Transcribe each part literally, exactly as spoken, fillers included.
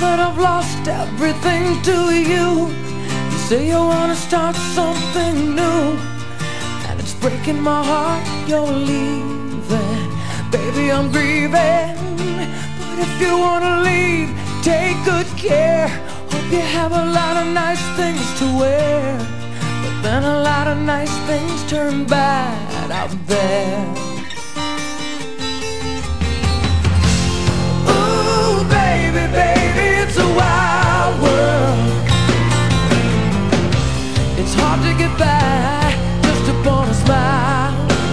that I've lost everything to you. You say you wanna start something new, and it's breaking my heart you're leaving. Baby, I'm grieving, but if you wanna leave, take good care. Hope you have a lot of nice things to wear, but then a lot of nice things turn bad out there. Ooh, baby, baby, it's a wild world. It's hard to get by just upon a smile.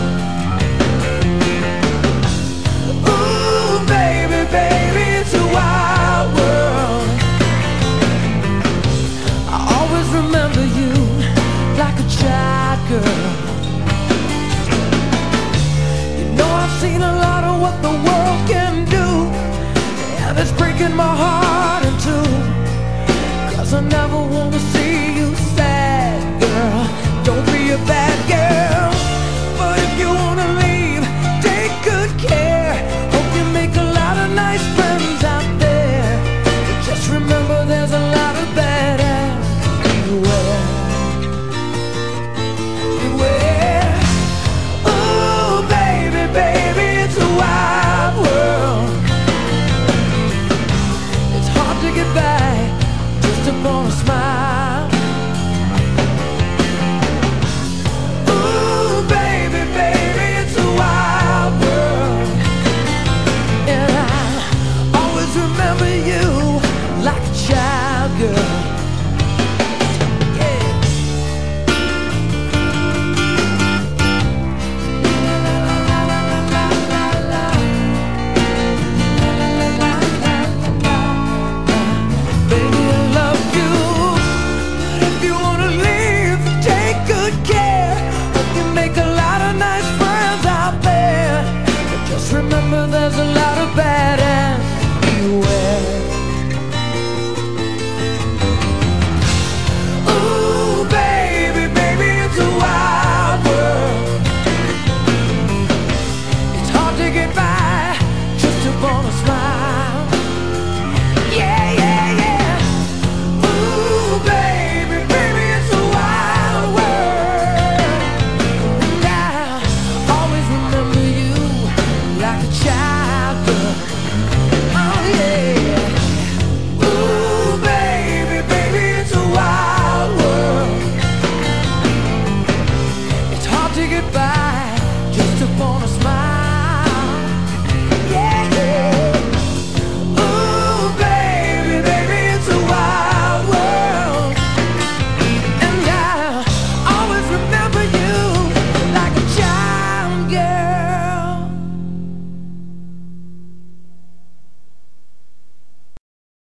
Ooh, baby, baby, it's a wild world. I always remember you like a child girl. You know I've seen a lot of what the world can do, and it's breaking my heart in two, 'cause I never wanna see you sad, girl. Don't be a bad girl, but if you wanna leave, take good care. Hope you make a lot of nice friends out there, but just remember there's a lot of bad ass everywhere. Beware. Ooh, baby, baby, it's a wild world. It's hard to get by just upon a smile. Ooh, baby, baby, it's a wild world. And I always remember you like a child girl. Yeah. Baby, I love you, but if you wanna leave, take good care. Hope you make a lot of nice friends out there, but just remember there's a lot of bad ass everywhere. Ooh, baby, baby, it's a wild world. It's hard to get by just upon a smile. Yeah, yeah, yeah. Ooh, baby, baby, it's a wild world. And I always remember you like a child girl. Oh, yeah. Ooh, baby, baby, it's a wild world. It's hard to get by